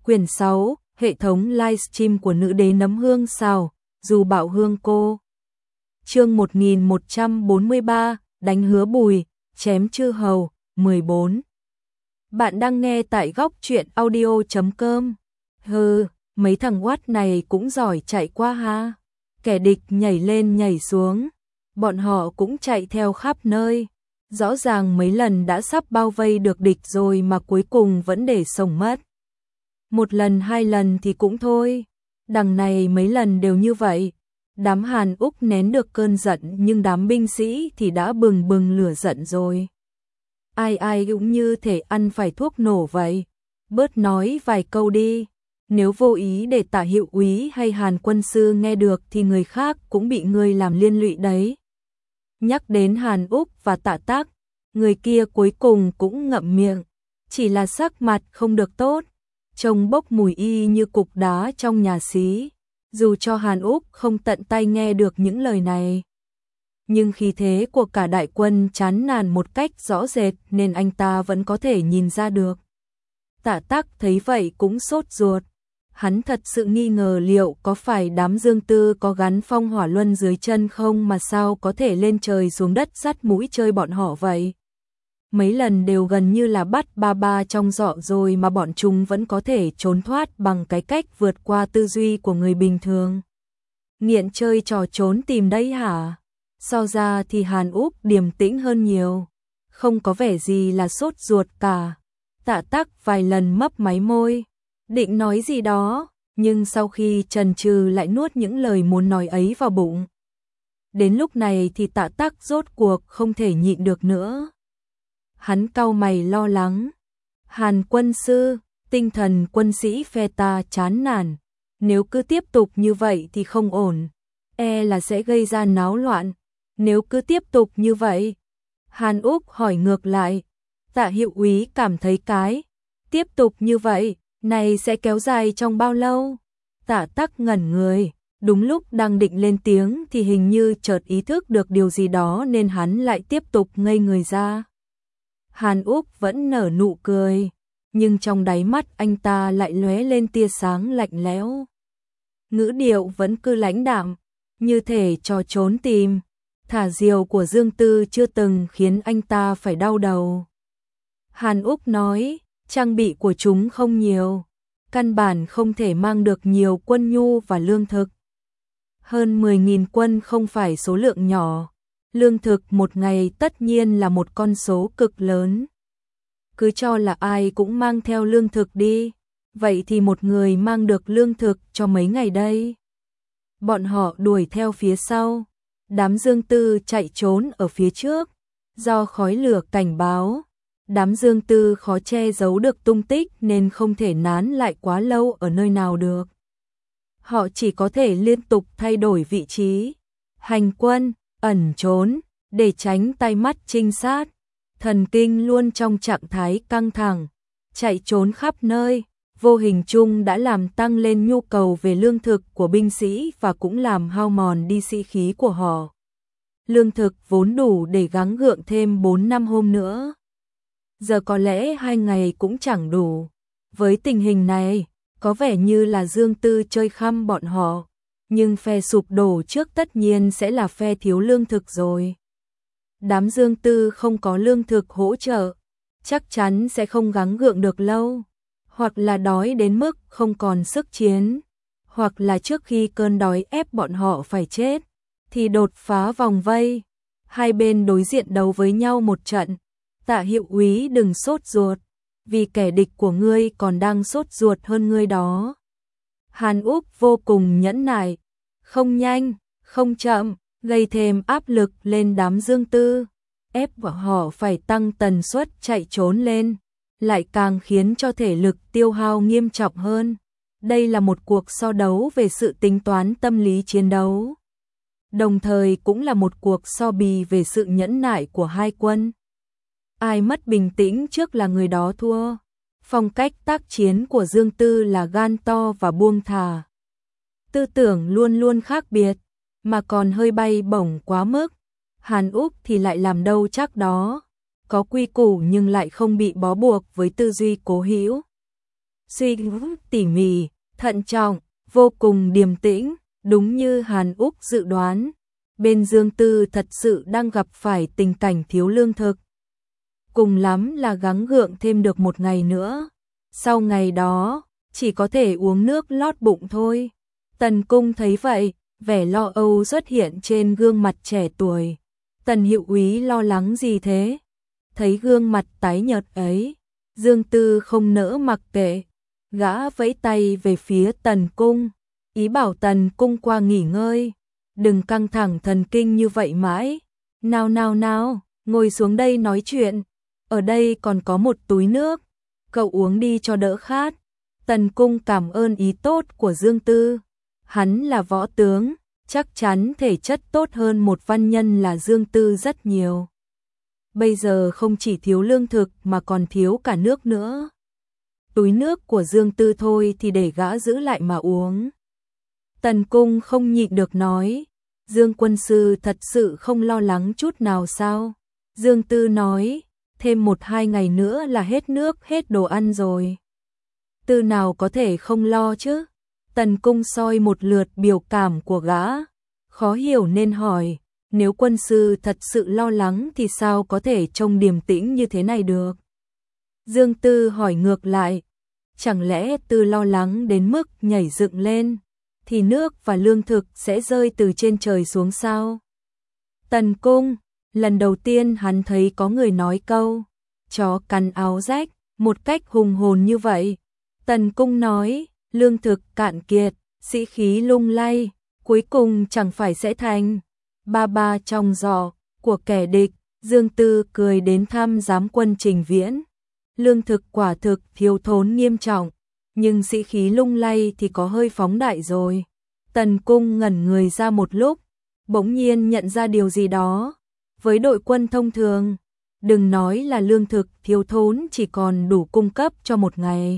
Quyển 6, hệ thống livestream của nữ đế nấm hương xào, dù bạo hương cô. Chương 1143, đánh hứa bùi, chém chư hầu, 14. Bạn đang nghe tại góc truyện audio.com. Hừ, mấy thằng quát này cũng giỏi chạy qua ha. Kẻ địch nhảy lên nhảy xuống, bọn họ cũng chạy theo khắp nơi. Rõ ràng mấy lần đã sắp bao vây được địch rồi mà cuối cùng vẫn để sống mất. Một lần hai lần thì cũng thôi, đằng này mấy lần đều như vậy. Đám Hàn Úc nén được cơn giận nhưng đám binh sĩ thì đã bừng bừng lửa giận rồi. Ai ai cũng như thể ăn phải thuốc nổ vậy. Bớt nói vài câu đi, nếu vô ý để Tả hiệu úy hay Hàn quân sư nghe được thì người khác cũng bị ngươi làm liên lụy đấy. Nhắc đến Hàn Úc và Tạ Tác, người kia cuối cùng cũng ngậm miệng, chỉ là sắc mặt không được tốt, trông bốc mùi y như cục đá trong nhà xí. Dù cho Hàn Úc không tận tay nghe được những lời này, nhưng khí thế của cả đại quân chán nản một cách rõ rệt nên anh ta vẫn có thể nhìn ra được. Tạ Tác thấy vậy cũng sốt ruột, hắn thật sự nghi ngờ liệu có phải đám Dương Tư có gắn phong hỏa luân dưới chân không mà sao có thể lên trời xuống đất dắt mũi chơi bọn họ vậy. Mấy lần đều gần như là bắt ba ba trong giọ rồi mà bọn chúng vẫn có thể trốn thoát bằng cái cách vượt qua tư duy của người bình thường. Nghiện chơi trò trốn tìm đấy hả? So ra thì Hàn Úc điềm tĩnh hơn nhiều, không có vẻ gì là sốt ruột cả. Tạ Tác vài lần mấp máy môi, định nói gì đó, nhưng sau khi chần chừ lại nuốt những lời muốn nói ấy vào bụng. Đến lúc này thì Tạ Tác rốt cuộc không thể nhịn được nữa. Hắn cau mày lo lắng. Hàn quân sư, tinh thần quân sĩ phe ta chán nản, nếu cứ tiếp tục như vậy thì không ổn, e là sẽ gây ra náo loạn. Nếu cứ tiếp tục như vậy, Hàn Úc hỏi ngược lại, Tạ hiệu úy cảm thấy tiếp tục như vậy, này sẽ kéo dài trong bao lâu? Tạ Tác ngẩn người, đúng lúc đang định lên tiếng thì hình như chợt ý thức được điều gì đó nên hắn lại tiếp tục ngây người ra. Hàn Úc vẫn nở nụ cười, nhưng trong đáy mắt anh ta lại lóe lên tia sáng lạnh lẽo. Ngữ điệu vẫn cứ lãnh đạm, như thể trò trốn tìm, thả diều của Dương Tư chưa từng khiến anh ta phải đau đầu. Hàn Úc nói, trang bị của chúng không nhiều, căn bản không thể mang được nhiều quân nhu và lương thực. Hơn 10.000 quân không phải số lượng nhỏ. Lương thực một ngày tất nhiên là một con số cực lớn. Cứ cho là ai cũng mang theo lương thực đi, vậy thì một người mang được lương thực cho mấy ngày đây. Bọn họ đuổi theo phía sau, đám Dương Tư chạy trốn ở phía trước, do khói lửa cảnh báo. Đám Dương Tư khó che giấu được tung tích nên không thể nán lại quá lâu ở nơi nào được. Họ chỉ có thể liên tục thay đổi vị trí, hành quân, ẩn trốn, để tránh tai mắt trinh sát. Thần kinh luôn trong trạng thái căng thẳng, chạy trốn khắp nơi, vô hình chung đã làm tăng lên nhu cầu về lương thực của binh sĩ và cũng làm hao mòn đi sĩ khí của họ. Lương thực vốn đủ để gắng gượng thêm 4-5 hôm nữa, giờ có lẽ 2 ngày cũng chẳng đủ. Với tình hình này, có vẻ như là Dương Tư chơi khăm bọn họ. Nhưng phe sụp đổ trước tất nhiên sẽ là phe thiếu lương thực rồi. Đám Dương Tư không có lương thực hỗ trợ, chắc chắn sẽ không gắng gượng được lâu. Hoặc là đói đến mức không còn sức chiến, hoặc là trước khi cơn đói ép bọn họ phải chết, thì đột phá vòng vây. Hai bên đối diện đấu với nhau một trận. Tạ hiệu úy đừng sốt ruột, vì kẻ địch của ngươi còn đang sốt ruột hơn ngươi đó. Hàn Úc vô cùng nhẫn nại, không nhanh, không chậm, gây thêm áp lực lên đám Dương Tư, ép bọn họ phải tăng tần suất chạy trốn lên, lại càng khiến cho thể lực tiêu hao nghiêm trọng hơn. Đây là một cuộc so đấu về sự tính toán tâm lý chiến đấu, đồng thời cũng là một cuộc so bì về sự nhẫn nại của hai quân. Ai mất bình tĩnh trước là người đó thua. Phong cách tác chiến của Dương Tư là gan to và buông thả. Tư tưởng luôn luôn khác biệt, mà còn hơi bay bổng quá mức. Hàn Úc thì lại làm đâu chắc đó, có quy củ nhưng lại không bị bó buộc với tư duy cố hữu. suy nghĩ tỉ mỉ, thận trọng, vô cùng điềm tĩnh, đúng như Hàn Úc dự đoán. Bên Dương Tư thật sự đang gặp phải tình cảnh thiếu lương thực. Cùng lắm là gắng gượng thêm được một ngày nữa. Sau ngày đó, chỉ có thể uống nước lót bụng thôi. Tần Cung thấy vậy, vẻ lo âu xuất hiện trên gương mặt trẻ tuổi. Tần Hiệu Úy lo lắng gì thế? Thấy gương mặt tái nhợt ấy, Dương Tư không nỡ mặc kệ. Gã vẫy tay về phía Tần Cung, ý bảo Tần Cung qua nghỉ ngơi. Đừng căng thẳng thần kinh như vậy mãi. Nào nào nào, ngồi xuống đây nói chuyện. Ở đây còn có một túi nước. Cậu uống đi cho đỡ khát. Tần Cung cảm ơn ý tốt của Dương Tư. Hắn là võ tướng, chắc chắn thể chất tốt hơn một văn nhân là Dương Tư rất nhiều. Bây giờ không chỉ thiếu lương thực mà còn thiếu cả nước nữa. Túi nước của Dương Tư thôi thì để gã giữ lại mà uống. Tần Cung không nhịn được nói, Dương quân sư thật sự không lo lắng chút nào sao? Dương Tư nói, thêm 1-2 ngày nữa là hết nước hết đồ ăn rồi. Tư nào có thể không lo chứ? Tần Cung soi một lượt biểu cảm của gã, khó hiểu nên hỏi, nếu quân sư thật sự lo lắng thì sao có thể trông điềm tĩnh như thế này được? Dương Tư hỏi ngược lại, chẳng lẽ Tư lo lắng đến mức nhảy dựng lên, thì nước và lương thực sẽ rơi từ trên trời xuống sao? Tần Cung, lần đầu tiên hắn thấy có người nói câu, chó cắn áo rách, một cách hùng hồn như vậy. Tần Cung nói, lương thực cạn kiệt, sĩ khí lung lay, cuối cùng chẳng phải sẽ thành ba trong giỏ của kẻ địch. Dương Tư cười đến thăm giám quân Trình Viễn. Lương thực quả thực thiếu thốn nghiêm trọng, nhưng sĩ khí lung lay thì có hơi phóng đại rồi. Tần Cung ngẩn người ra một lúc, bỗng nhiên nhận ra điều gì đó. Với đội quân thông thường, đừng nói là lương thực thiếu thốn chỉ còn đủ cung cấp cho một ngày.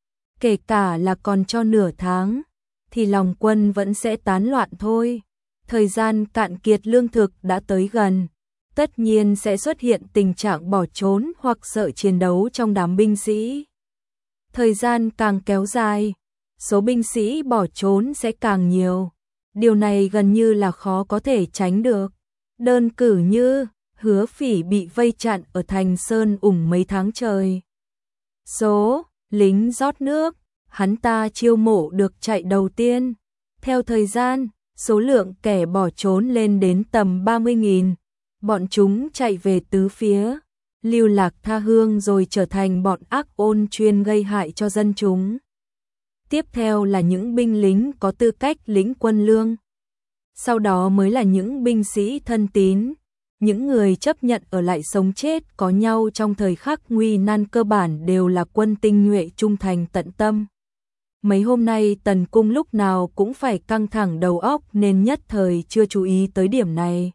Kể cả là còn cho nửa tháng, thì lòng quân vẫn sẽ tán loạn thôi. Thời gian cạn kiệt lương thực đã tới gần, tất nhiên sẽ xuất hiện tình trạng bỏ trốn hoặc sợ chiến đấu trong đám binh sĩ. Thời gian càng kéo dài, số binh sĩ bỏ trốn sẽ càng nhiều. Điều này gần như là khó có thể tránh được. Đơn cử như Hứa Phỉ bị vây chặn ở Thành Sơn Ủng mấy tháng trời. Số lính rót nước, hắn ta chiêu mộ được chạy đầu tiên. Theo thời gian, số lượng kẻ bỏ trốn lên đến tầm 30.000. Bọn chúng chạy về tứ phía, lưu lạc tha hương rồi trở thành bọn ác ôn chuyên gây hại cho dân chúng. Tiếp theo là những binh lính có tư cách lĩnh quân lương. Sau đó mới là những binh sĩ thân tín, những người chấp nhận ở lại sống chết có nhau trong thời khắc nguy nan, cơ bản đều là quân tinh nhuệ trung thành tận tâm. Mấy hôm nay Tần Cung lúc nào cũng phải căng thẳng đầu óc nên nhất thời chưa chú ý tới điểm này.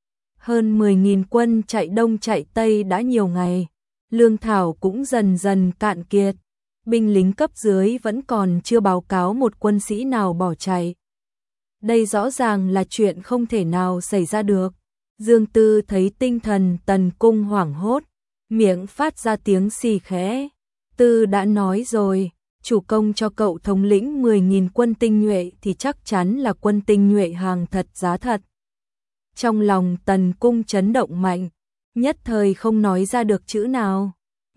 Hơn 10.000 quân chạy đông chạy tây đã nhiều ngày, lương thảo cũng dần dần cạn kiệt. Binh lính cấp dưới vẫn còn chưa báo cáo một quân sĩ nào bỏ chạy. Đây rõ ràng là chuyện không thể nào xảy ra được. Dương Tư thấy tinh thần Tần Cung hoảng hốt, miệng phát ra tiếng xì khẽ. Tư đã nói rồi, chủ công cho cậu thống lĩnh 10.000 quân tinh nhuệ thì chắc chắn là quân tinh nhuệ hàng thật giá thật. Trong lòng Tần Cung chấn động mạnh, nhất thời không nói ra được chữ nào.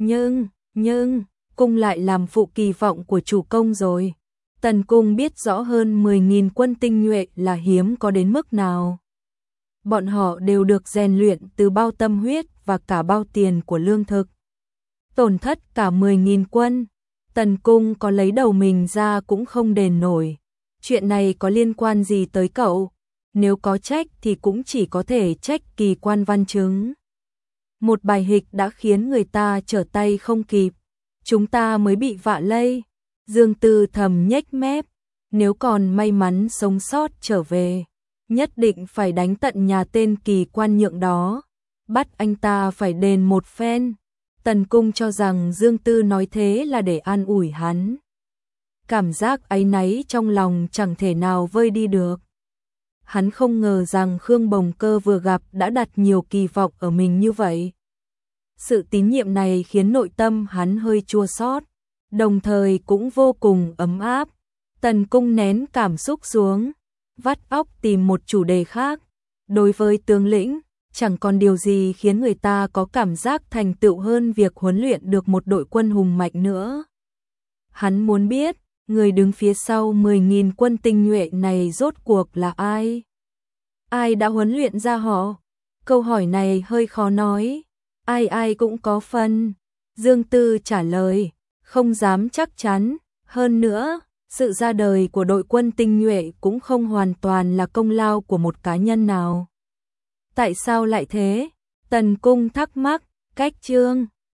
Nhưng, Cung lại làm phụ kỳ vọng của chủ công rồi. Tần Cung biết rõ hơn 10.000 quân tinh nhuệ là hiếm có đến mức nào. Bọn họ đều được rèn luyện từ bao tâm huyết và cả bao tiền của lương thực. Tổn thất cả 10.000 quân, Tần Cung có lấy đầu mình ra cũng không đền nổi. Chuyện này có liên quan gì tới cậu? Nếu có trách thì cũng chỉ có thể trách kỳ quan văn chứng. Một bài hịch đã khiến người ta trở tay không kịp, chúng ta mới bị vạ lây. Dương Tư thầm nhếch mép, nếu còn may mắn sống sót trở về, nhất định phải đánh tận nhà tên kỳ quan nhượng đó, bắt anh ta phải đền một phen. Tần Cung cho rằng Dương Tư nói thế là để an ủi hắn. Cảm giác áy náy trong lòng chẳng thể nào vơi đi được. Hắn không ngờ rằng Khương Bồng Cơ vừa gặp đã đặt nhiều kỳ vọng ở mình như vậy. Sự tín nhiệm này khiến nội tâm hắn hơi chua xót. đồng thời cũng vô cùng ấm áp. Tần Cung nén cảm xúc xuống, vắt óc tìm một chủ đề khác. Đối với tướng lĩnh, chẳng còn điều gì khiến người ta có cảm giác thành tựu hơn việc huấn luyện được một đội quân hùng mạnh nữa. Hắn muốn biết, người đứng phía sau 10.000 quân tinh nhuệ này rốt cuộc là ai? Ai đã huấn luyện ra họ? Câu hỏi này hơi khó nói, ai ai cũng có phần. Dương Tư trả lời, không dám chắc chắn, hơn nữa, sự ra đời của đội quân tinh nhuệ cũng không hoàn toàn là công lao của một cá nhân nào. Tại sao lại thế? Tần Cung thắc mắc, cách Trương